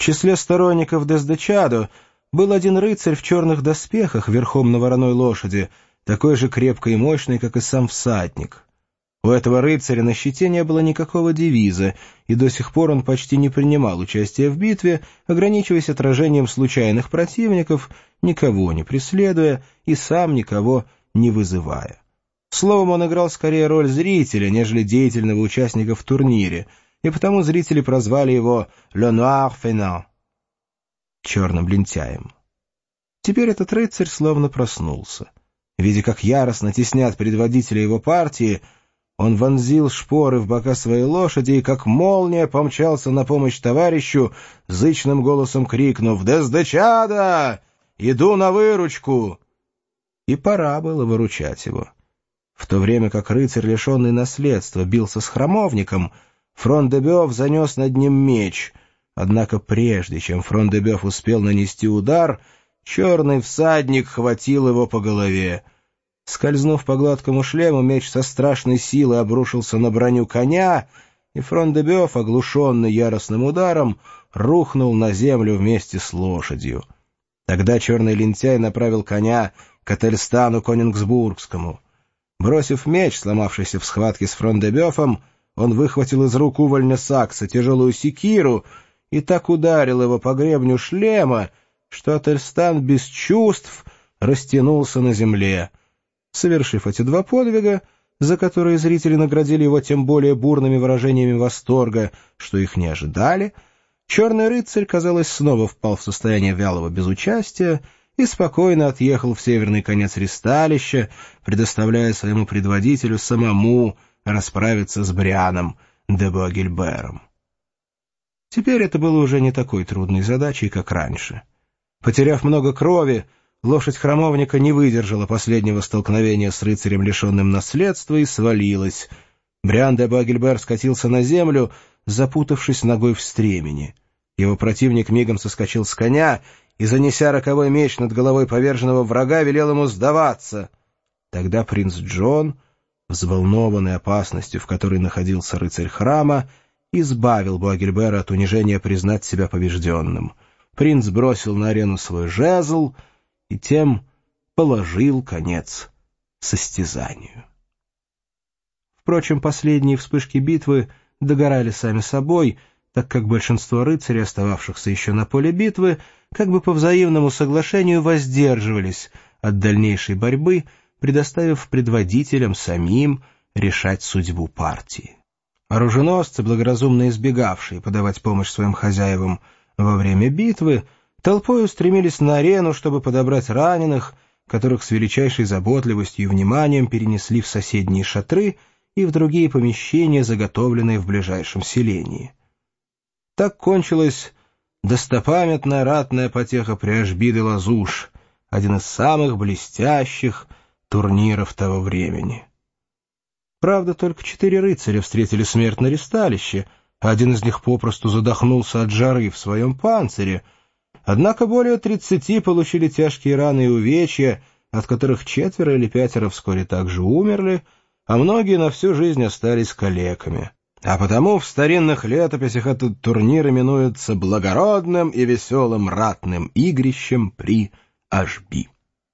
числе сторонников Дездечадо был один рыцарь в черных доспехах верхом на вороной лошади, такой же крепкой и мощный, как и сам всадник. У этого рыцаря на щите не было никакого девиза, и до сих пор он почти не принимал участия в битве, ограничиваясь отражением случайных противников, никого не преследуя и сам никого не вызывая. Словом, он играл скорее роль зрителя, нежели деятельного участника в турнире, и потому зрители прозвали его «Le Noir Fainéant» — «черным лентяем». Теперь этот рыцарь словно проснулся. Видя, как яростно теснят предводителя его партии, он вонзил шпоры в бока своей лошади и, как молния, помчался на помощь товарищу, зычным голосом крикнув «Дездечадо! Иду на выручку!» И пора было выручать его. В то время как рыцарь, лишенный наследства, бился с храмовником, Фрон-де-Бёв занес над ним меч. Однако прежде, чем Фрон-де-Бёв успел нанести удар, черный всадник хватил его по голове. Скользнув по гладкому шлему, меч со страшной силой обрушился на броню коня, и Фрон-де-Бёв, оглушенный яростным ударом, рухнул на землю вместе с лошадью. Тогда черный лентяй направил коня к Ательстану Конингсбургскому. Бросив меч, сломавшийся в схватке с Фрон-де-Бёфом, он выхватил из рук увольня Сакса тяжелую секиру и так ударил его по гребню шлема, что Ательстан без чувств растянулся на земле. Совершив эти два подвига, за которые зрители наградили его тем более бурными выражениями восторга, что их не ожидали, черный рыцарь, казалось, снова впал в состояние вялого безучастия и спокойно отъехал в северный конец ристалища, предоставляя своему предводителю самому расправиться с Брианом де Буагильбером. Теперь это было уже не такой трудной задачей, как раньше. Потеряв много крови, лошадь храмовника не выдержала последнего столкновения с рыцарем, лишенным наследства, и свалилась. Бриан де Буагильбер скатился на землю, запутавшись ногой в стремени. Его противник мигом соскочил с коня и, занеся роковой меч над головой поверженного врага, велел ему сдаваться. Тогда принц Джон, взволнованный опасностью, в которой находился рыцарь храма, избавил Буагильбера от унижения признать себя побежденным. Принц бросил на арену свой жезл и тем положил конец состязанию. Впрочем, последние вспышки битвы догорали сами собой, так как большинство рыцарей, остававшихся еще на поле битвы, как бы по взаимному соглашению воздерживались от дальнейшей борьбы, предоставив предводителям самим решать судьбу партии. Оруженосцы, благоразумно избегавшие подавать помощь своим хозяевам во время битвы, толпой устремились на арену, чтобы подобрать раненых, которых с величайшей заботливостью и вниманием перенесли в соседние шатры и в другие помещения, заготовленные в ближайшем селении. Так кончилась достопамятная ратная потеха при Ашби-де-Лазуш, один из самых блестящих турниров того времени. Правда, только 4 рыцаря встретили смерть на ристалище, а один из них попросту задохнулся от жары в своем панцире. Однако более 30 получили тяжкие раны и увечья, от которых 4 или 5 вскоре также умерли, а многие на всю жизнь остались калеками. А потому в старинных летописях этот турнир именуется благородным и веселым ратным игрищем при Ашби.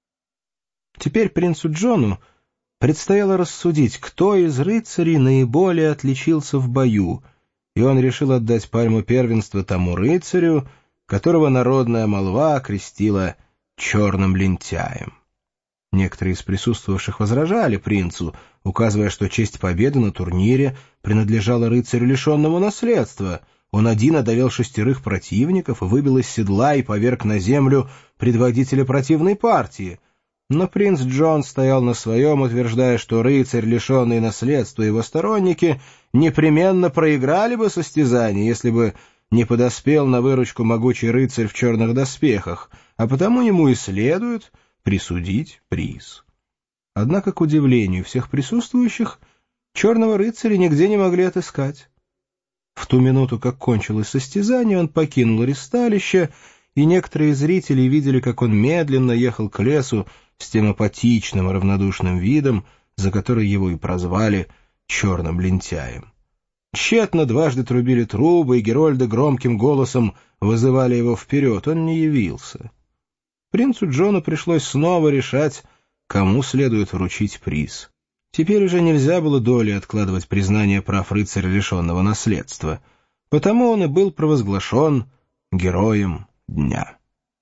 Теперь принцу Джону предстояло рассудить, кто из рыцарей наиболее отличился в бою, и он решил отдать пальму первенства тому рыцарю, которого народная молва окрестила «черным лентяем». Некоторые из присутствовавших возражали принцу, указывая, что честь победы на турнире принадлежала рыцарю, лишенному наследства. Он один одолел 6 противников, выбил из седла и поверг на землю предводителя противной партии. Но принц Джон стоял на своем, утверждая, что рыцарь, лишенный наследства, и его сторонники непременно проиграли бы состязание, если бы не подоспел на выручку могучий рыцарь в черных доспехах, а потому ему и следует присудить приз. Однако, к удивлению всех присутствующих, черного рыцаря нигде не могли отыскать. В ту минуту, как кончилось состязание, он покинул ристалище, и некоторые зрители видели, как он медленно ехал к лесу с тем апатичным и равнодушным видом, за который его и прозвали «черным лентяем». Тщетно дважды трубили трубы, и герольды громким голосом вызывали его вперед. Он не явился. Принцу Джону пришлось снова решать, кому следует вручить приз. Теперь уже нельзя было долей откладывать признание прав рыцаря, лишенного наследства. Потому он и был провозглашен героем дня.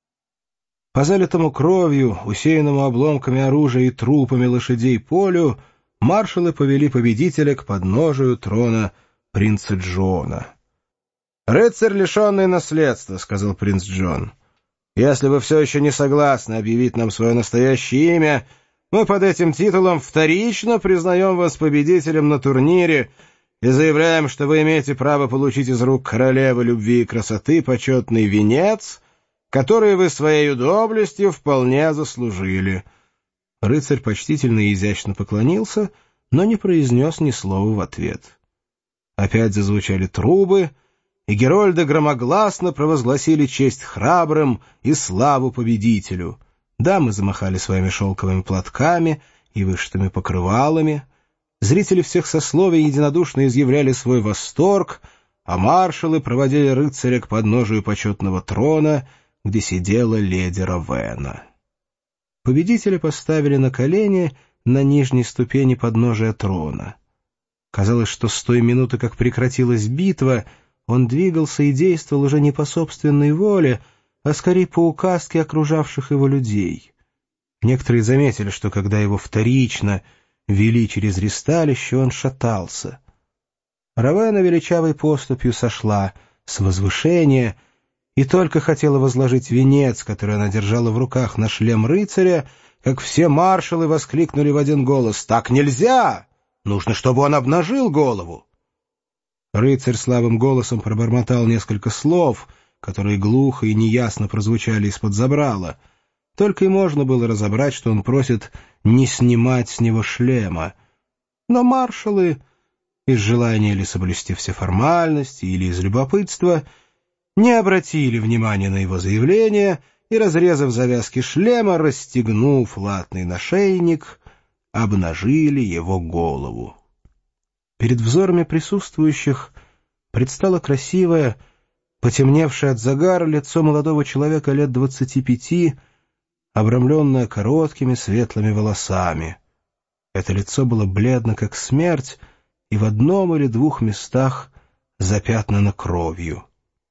По залитому кровью, усеянному обломками оружия и трупами лошадей полю, маршалы повели победителя к подножию трона принца Джона. «Рыцарь, лишенный наследства», — сказал принц Джон. «Если вы все еще не согласны объявить нам свое настоящее имя, мы под этим титулом вторично признаем вас победителем на турнире и заявляем, что вы имеете право получить из рук королевы любви и красоты почетный венец, который вы своей доблестью вполне заслужили». Рыцарь почтительно и изящно поклонился, но не произнес ни слова в ответ. Опять зазвучали трубы, и герольды громогласно провозгласили честь храбрым и славу победителю. Дамы замахали своими шелковыми платками и вышитыми покрывалами. Зрители всех сословий единодушно изъявляли свой восторг, а маршалы проводили рыцаря к подножию почетного трона, где сидела леди Ровена. Победителя поставили на колени на нижней ступени подножия трона. Казалось, что с той минуты, как прекратилась битва, он двигался и действовал уже не по собственной воле, а скорее по указке окружавших его людей. Некоторые заметили, что когда его вторично вели через ристалище, он шатался. Ровена величавой поступью сошла с возвышения и только хотела возложить венец, который она держала в руках, на шлем рыцаря, как все маршалы воскликнули в один голос: «Так нельзя! Нужно, чтобы он обнажил голову!» Рыцарь слабым голосом пробормотал несколько слов, которые глухо и неясно прозвучали из-под забрала. Только и можно было разобрать, что он просит не снимать с него шлема. Но маршалы, из желания ли соблюсти все формальности или из любопытства, не обратили внимания на его заявление и, разрезав завязки шлема, расстегнув латный нашейник, обнажили его голову. Перед взорами присутствующих предстало красивое, потемневшее от загара лицо молодого человека лет 25, обрамленное короткими светлыми волосами. Это лицо было бледно, как смерть, и в одном или двух местах запятнано кровью.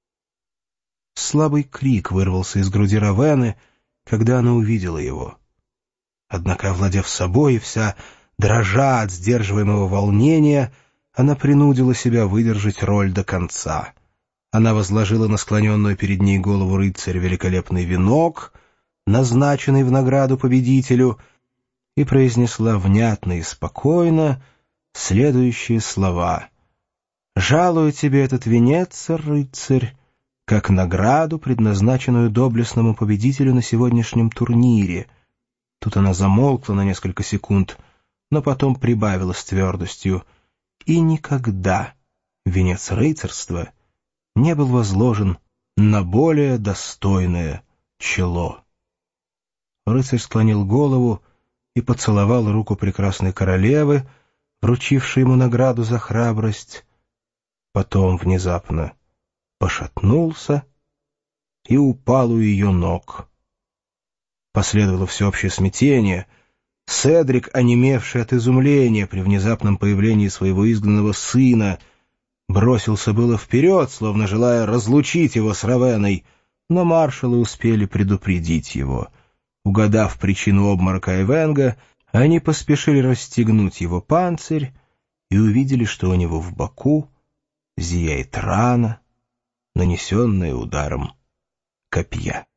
Слабый крик вырвался из груди Ровены, когда она увидела его. Однако, овладев собой, вся дрожа от сдерживаемого волнения, она принудила себя выдержать роль до конца. Она возложила на склоненную перед ней голову рыцаря великолепный венок, назначенный в награду победителю, и произнесла внятно и спокойно следующие слова: «Жалую тебе этот венец, рыцарь, как награду, предназначенную доблестному победителю на сегодняшнем турнире». Тут она замолкла на несколько секунд, но потом прибавила с твердостью: «И никогда венец рыцарства не был возложен на более достойное чело». Рыцарь склонил голову и поцеловал руку прекрасной королевы, вручившей ему награду за храбрость. Потом внезапно пошатнулся и упал у ее ног. Последовало всеобщее смятение. Седрик, онемевший от изумления при внезапном появлении своего изгнанного сына, бросился было вперед, словно желая разлучить его с Ровеной, но маршалы успели предупредить его. Угадав причину обморока Эвенга, они поспешили расстегнуть его панцирь и увидели, что у него в боку зияет рана, нанесенная ударом копья.